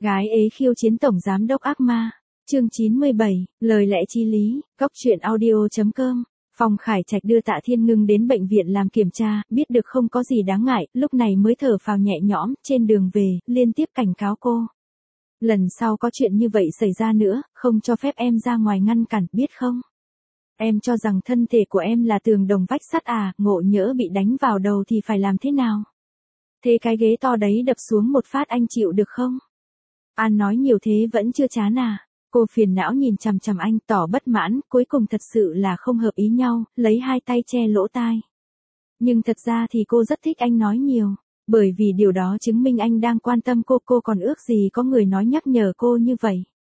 Gái ế khiêu chiến tổng giám đốc ác ma. Chương 97, lời lẽ chí lý, Cóc truyện audio.com. Phong Khải Trạch đưa Tạ Thiên Ngưng đến bệnh viện làm kiểm tra, biết được không có gì đáng ngại, lúc này mới thở phào nhẹ nhõm, trên đường về, liên tiếp cảnh cáo cô. Lần sau có chuyện như vậy xảy ra nữa, không cho phép em ra ngoài ngăn cản, biết không? Em cho rằng thân thể của em là tường đồng vách sắt à, ngộ nhỡ bị đánh vào đầu thì phải làm thế nào? Thế cái ghế to đấy đập xuống một phát anh chịu được không? An nói nhiều thế vẫn chưa chán à? Cô phiền não nhìn chằm chằm anh tỏ bất mãn, cuối cùng thật sự là không hợp ý nhau, lấy hai tay che lỗ tai. Nhưng thật ra thì cô rất thích anh nói nhiều, bởi vì điều đó chứng minh anh đang quan tâm cô còn ước gì có người nói nhắc nhở cô như vậy.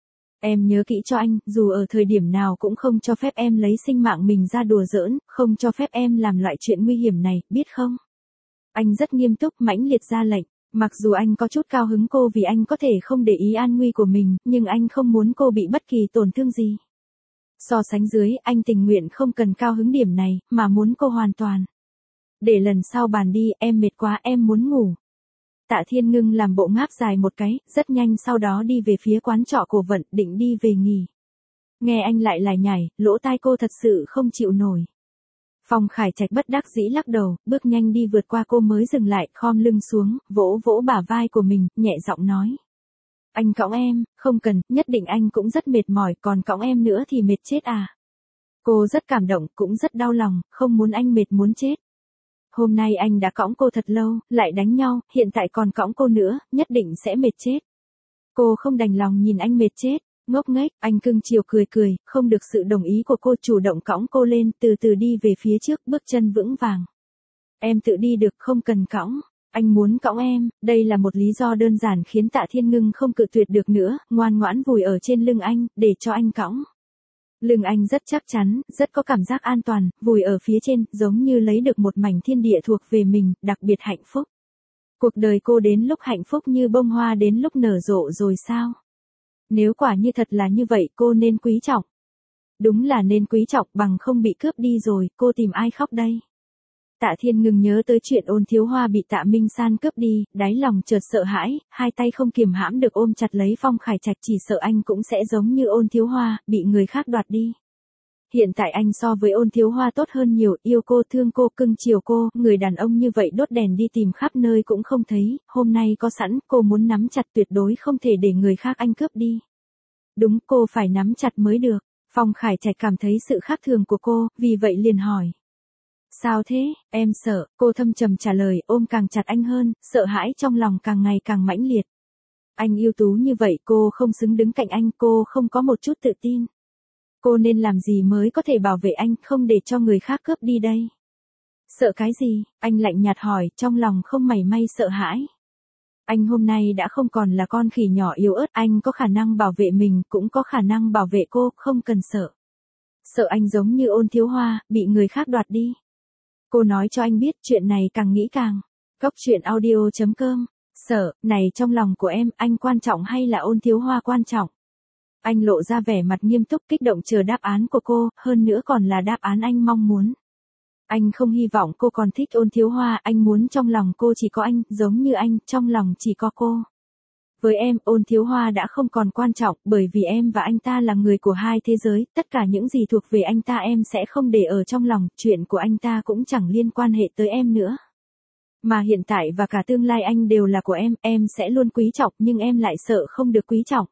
Em nhớ kỹ cho anh, dù ở thời điểm nào cũng không cho phép em lấy sinh mạng mình ra đùa giỡn, không cho phép em làm loại chuyện nguy hiểm này, biết không? Anh rất nghiêm túc mãnh liệt ra lệnh. Mặc dù anh có chút cao hứng cô vì anh có thể không để ý an nguy của mình, nhưng anh không muốn cô bị bất kỳ tổn thương gì. So sánh dưới, anh tình nguyện không cần cao hứng điểm này, mà muốn cô hoàn toàn. Để lần sau bàn đi, em mệt quá, em muốn ngủ. Tạ Thiên Ngưng làm bộ ngáp dài một cái, rất nhanh sau đó đi về phía quán trọ Cổ Vận, định đi về nghỉ. Nghe anh lại lải nhải, lỗ tai cô thật sự không chịu nổi. Phong Khải Trạch bất đắc dĩ lắc đầu, bước nhanh đi vượt qua cô mới dừng lại, khom lưng xuống, vỗ vỗ bả vai của mình, nhẹ giọng nói. Anh cõng em, không cần, nhất định anh cũng rất mệt mỏi, còn cõng em nữa thì mệt chết à. Cô rất cảm động, cũng rất đau lòng, không muốn anh mệt muốn chết. Hôm nay anh đã cõng cô thật lâu, lại đánh nhau, hiện tại còn cõng cô nữa, nhất định sẽ mệt chết. Cô không đành lòng nhìn anh mệt chết. Ngốc nghếch, anh cưng chiều cười, không được sự đồng ý của cô chủ động cõng cô lên, từ từ đi về phía trước, bước chân vững vàng. Em tự đi được, không cần cõng. Anh muốn cõng em, đây là một lý do đơn giản khiến Tạ Thiên Ngưng không cự tuyệt được nữa, ngoan ngoãn vùi ở trên lưng anh, để cho anh cõng. Lưng anh rất chắc chắn, rất có cảm giác an toàn, vùi ở phía trên, giống như lấy được một mảnh thiên địa thuộc về mình, đặc biệt hạnh phúc. Cuộc đời cô đến lúc hạnh phúc như bông hoa đến lúc nở rộ rồi sao? Nếu quả như thật là như vậy cô nên quý trọng. Đúng là nên quý trọng bằng không bị cướp đi rồi, cô tìm ai khóc đây? Tạ Thiên Ngưng nhớ tới chuyện Ôn Thiếu Hoa bị Tạ Minh San cướp đi, đáy lòng chợt sợ hãi, hai tay không kiềm hãm được ôm chặt lấy Phong Khải Trạch, chỉ sợ anh cũng sẽ giống như Ôn Thiếu Hoa, bị người khác đoạt đi. Hiện tại anh so với Ôn Thiếu Hoa tốt hơn nhiều, yêu cô thương cô cưng chiều cô, người đàn ông như vậy đốt đèn đi tìm khắp nơi cũng không thấy, hôm nay có sẵn, cô muốn nắm chặt tuyệt đối không thể để người khác anh cướp đi. Đúng, cô phải nắm chặt mới được. Phong Khải Trạch cảm thấy sự khác thường của cô, vì vậy liền hỏi. Sao thế, em sợ, cô thâm trầm trả lời, ôm càng chặt anh hơn, sợ hãi trong lòng càng ngày càng mãnh liệt. Anh ưu tú như vậy, cô không xứng đứng cạnh anh, cô không có một chút tự tin. Cô nên làm gì mới có thể bảo vệ anh, không để cho người khác cướp đi đây? Sợ cái gì? Anh lạnh nhạt hỏi, trong lòng không mảy may sợ hãi. Anh hôm nay đã không còn là con khỉ nhỏ yếu ớt, anh có khả năng bảo vệ mình, cũng có khả năng bảo vệ cô, không cần sợ. Sợ anh giống như Ôn Thiếu Hoa, bị người khác đoạt đi. Cô nói cho anh biết, chuyện này càng nghĩ càng. Cóc truyện audio.com. Sợ, này trong lòng của em, anh quan trọng hay là Ôn Thiếu Hoa quan trọng? Anh lộ ra vẻ mặt nghiêm túc kích động chờ đáp án của cô, hơn nữa còn là đáp án anh mong muốn. Anh không hy vọng cô còn thích Ôn Thiếu Hoa, anh muốn trong lòng cô chỉ có anh, giống như anh, trong lòng chỉ có cô. Với em, Ôn Thiếu Hoa đã không còn quan trọng, bởi vì em và anh ta là người của hai thế giới, tất cả những gì thuộc về anh ta em sẽ không để ở trong lòng, chuyện của anh ta cũng chẳng liên quan hệ tới em nữa. Mà hiện tại và cả tương lai anh đều là của em sẽ luôn quý trọng, nhưng em lại sợ không được quý trọng.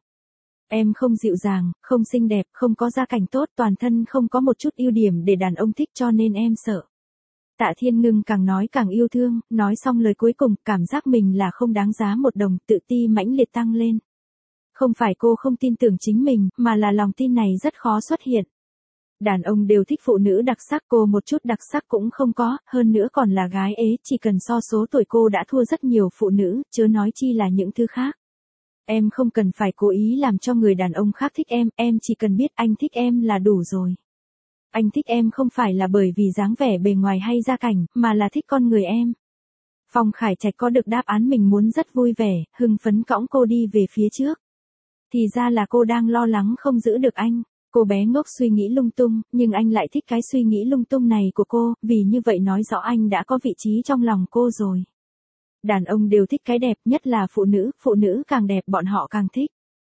Em không dịu dàng, không xinh đẹp, không có gia cảnh tốt, toàn thân không có một chút ưu điểm để đàn ông thích cho nên em sợ. Tạ Thiên Ngưng càng nói càng yêu thương, nói xong lời cuối cùng, cảm giác mình là không đáng giá một đồng, tự ti mãnh liệt tăng lên. Không phải cô không tin tưởng chính mình, mà là lòng tin này rất khó xuất hiện. Đàn ông đều thích phụ nữ đặc sắc, cô một chút đặc sắc cũng không có, hơn nữa còn là gái ế, chỉ cần so số tuổi cô đã thua rất nhiều phụ nữ, chớ nói chi là những thứ khác. Em không cần phải cố ý làm cho người đàn ông khác thích em chỉ cần biết anh thích em là đủ rồi. Anh thích em không phải là bởi vì dáng vẻ bề ngoài hay gia cảnh, mà là thích con người em. Phong Khải Trạch có được đáp án mình muốn rất vui vẻ, hưng phấn cõng cô đi về phía trước. Thì ra là cô đang lo lắng không giữ được anh. Cô bé ngốc suy nghĩ lung tung, nhưng anh lại thích cái suy nghĩ lung tung này của cô, vì như vậy nói rõ anh đã có vị trí trong lòng cô rồi. Đàn ông đều thích cái đẹp, nhất là phụ nữ càng đẹp bọn họ càng thích.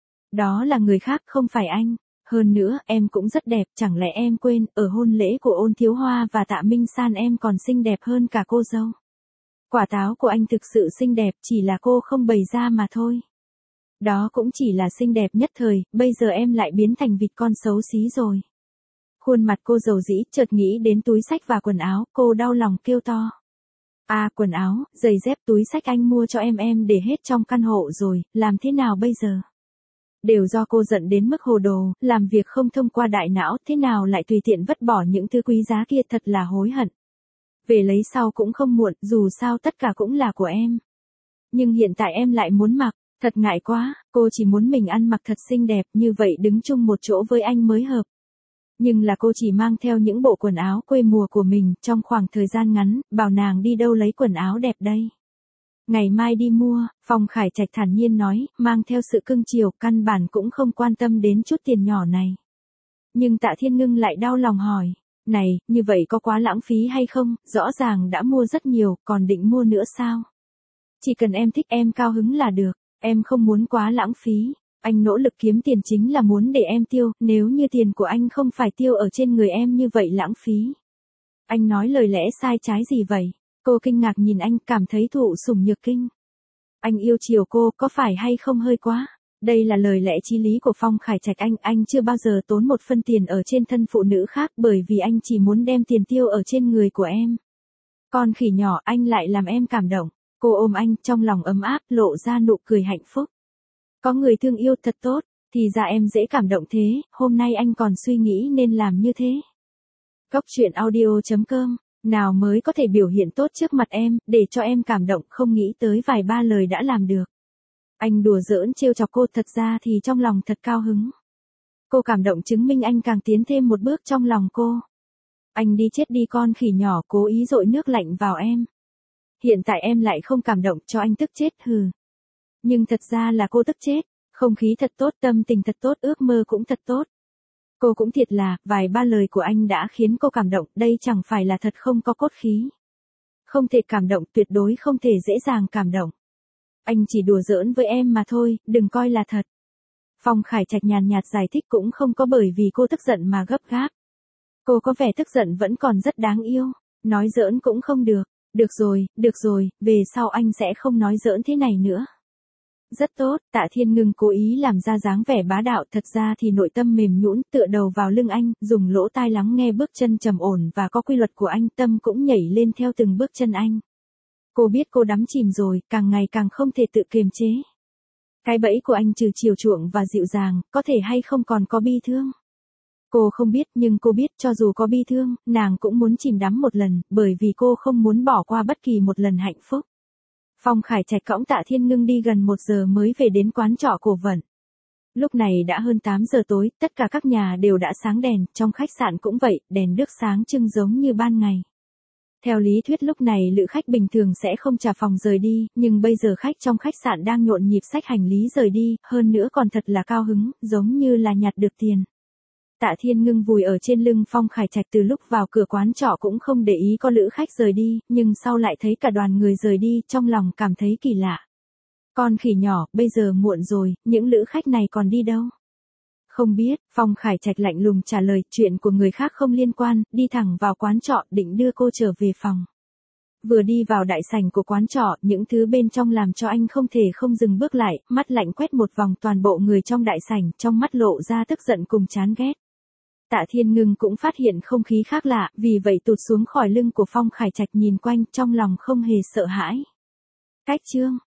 Đó là người khác không phải anh. Hơn nữa, em cũng rất đẹp, chẳng lẽ em quên, ở hôn lễ của Ôn Thiếu Hoa và Tạ Minh San em còn xinh đẹp hơn cả cô dâu. Quả táo của anh thực sự xinh đẹp, chỉ là cô không bày ra mà thôi. Đó cũng chỉ là xinh đẹp nhất thời, bây giờ em lại biến thành vịt con xấu xí rồi. Khuôn mặt cô dầu dĩ, chợt nghĩ đến túi xách và quần áo, cô đau lòng kêu to. À, quần áo, giày dép, túi xách anh mua cho em để hết trong căn hộ rồi, làm thế nào bây giờ? Đều do cô giận đến mức hồ đồ, làm việc không thông qua đại não, thế nào lại tùy tiện vứt bỏ những thứ quý giá kia, thật là hối hận. Về lấy sau cũng không muộn, dù sao tất cả cũng là của em. Nhưng hiện tại em lại muốn mặc, thật ngại quá, cô chỉ muốn mình ăn mặc thật xinh đẹp, như vậy đứng chung một chỗ với anh mới hợp. Nhưng là cô chỉ mang theo những bộ quần áo quê mùa của mình, trong khoảng thời gian ngắn, bảo nàng đi đâu lấy quần áo đẹp đây. Ngày mai đi mua, Phong Khải Trạch thản nhiên nói, mang theo sự cưng chiều, căn bản cũng không quan tâm đến chút tiền nhỏ này. Nhưng Tạ Thiên Ngưng lại đau lòng hỏi, này, như vậy có quá lãng phí hay không, rõ ràng đã mua rất nhiều, còn định mua nữa sao? Chỉ cần em thích em cao hứng là được, em không muốn quá lãng phí. Anh nỗ lực kiếm tiền chính là muốn để em tiêu, nếu như tiền của anh không phải tiêu ở trên người em như vậy lãng phí. Anh nói lời lẽ sai trái gì vậy? Cô kinh ngạc nhìn anh, cảm thấy thụ sủng nhược kinh. Anh yêu chiều cô, có phải hay không hơi quá? Đây là lời lẽ chí lý của Phong Khải Trạch anh chưa bao giờ tốn một phân tiền ở trên thân phụ nữ khác bởi vì anh chỉ muốn đem tiền tiêu ở trên người của em. Con khỉ nhỏ, anh lại làm em cảm động. Cô ôm anh, trong lòng ấm áp, lộ ra nụ cười hạnh phúc. Có người thương yêu thật tốt, thì ra em dễ cảm động thế, hôm nay anh còn suy nghĩ nên làm như thế. Góc truyện audio.com, nào mới có thể biểu hiện tốt trước mặt em, để cho em cảm động, không nghĩ tới vài ba lời đã làm được. Anh đùa giỡn trêu chọc cô, thật ra thì trong lòng thật cao hứng. Cô cảm động chứng minh anh càng tiến thêm một bước trong lòng cô. Anh đi chết đi con khỉ nhỏ, cố ý dội nước lạnh vào em. Hiện tại em lại không cảm động, cho anh tức chết hừ. Nhưng thật ra là cô tức chết, không khí thật tốt, tâm tình thật tốt, ước mơ cũng thật tốt. Cô cũng thiệt là, vài ba lời của anh đã khiến cô cảm động, đây chẳng phải là thật không có cốt khí. Không thể cảm động, tuyệt đối không thể dễ dàng cảm động. Anh chỉ đùa giỡn với em mà thôi, đừng coi là thật. Phong Khải Trạch nhàn nhạt giải thích, cũng không có bởi vì cô tức giận mà gấp gáp. Cô có vẻ tức giận vẫn còn rất đáng yêu, nói giỡn cũng không được. Được rồi, về sau anh sẽ không nói giỡn thế này nữa. Rất tốt, Tạ Thiên Ngưng cố ý làm ra dáng vẻ bá đạo, thật ra thì nội tâm mềm nhũn, tựa đầu vào lưng anh, dùng lỗ tai lắng nghe bước chân trầm ổn và có quy luật của anh, tâm cũng nhảy lên theo từng bước chân anh. Cô biết cô đắm chìm rồi, càng ngày càng không thể tự kiềm chế. Cái bẫy của anh trừ chiều chuộng và dịu dàng, có thể hay không còn có bi thương. Cô không biết, nhưng cô biết cho dù có bi thương, nàng cũng muốn chìm đắm một lần, bởi vì cô không muốn bỏ qua bất kỳ một lần hạnh phúc. Phong Khải Trạch cõng Tạ Thiên Ngưng đi gần 1 giờ mới về đến quán trọ Cổ Vận. Lúc này đã hơn 8 giờ tối, tất cả các nhà đều đã sáng đèn, trong khách sạn cũng vậy, đèn đuốc sáng trưng giống như ban ngày. Theo lý thuyết lúc này lữ khách bình thường sẽ không trả phòng rời đi, nhưng bây giờ khách trong khách sạn đang nhộn nhịp xách hành lý rời đi, hơn nữa còn thật là cao hứng, giống như là nhặt được tiền. Tạ Thiên Ngưng vùi ở trên lưng Phong Khải Trạch, từ lúc vào cửa quán trọ cũng không để ý có lữ khách rời đi, nhưng sau lại thấy cả đoàn người rời đi, trong lòng cảm thấy kỳ lạ. Con khỉ nhỏ, bây giờ muộn rồi, những lữ khách này còn đi đâu? Không biết, Phong Khải Trạch lạnh lùng trả lời, chuyện của người khác không liên quan, đi thẳng vào quán trọ, định đưa cô trở về phòng. Vừa đi vào đại sảnh của quán trọ, những thứ bên trong làm cho anh không thể không dừng bước lại, mắt lạnh quét một vòng toàn bộ người trong đại sảnh, trong mắt lộ ra tức giận cùng chán ghét. Tạ Thiên Ngưng cũng phát hiện không khí khác lạ, vì vậy tụt xuống khỏi lưng của Phong Khải Trạch, nhìn quanh, trong lòng không hề sợ hãi. Cách chương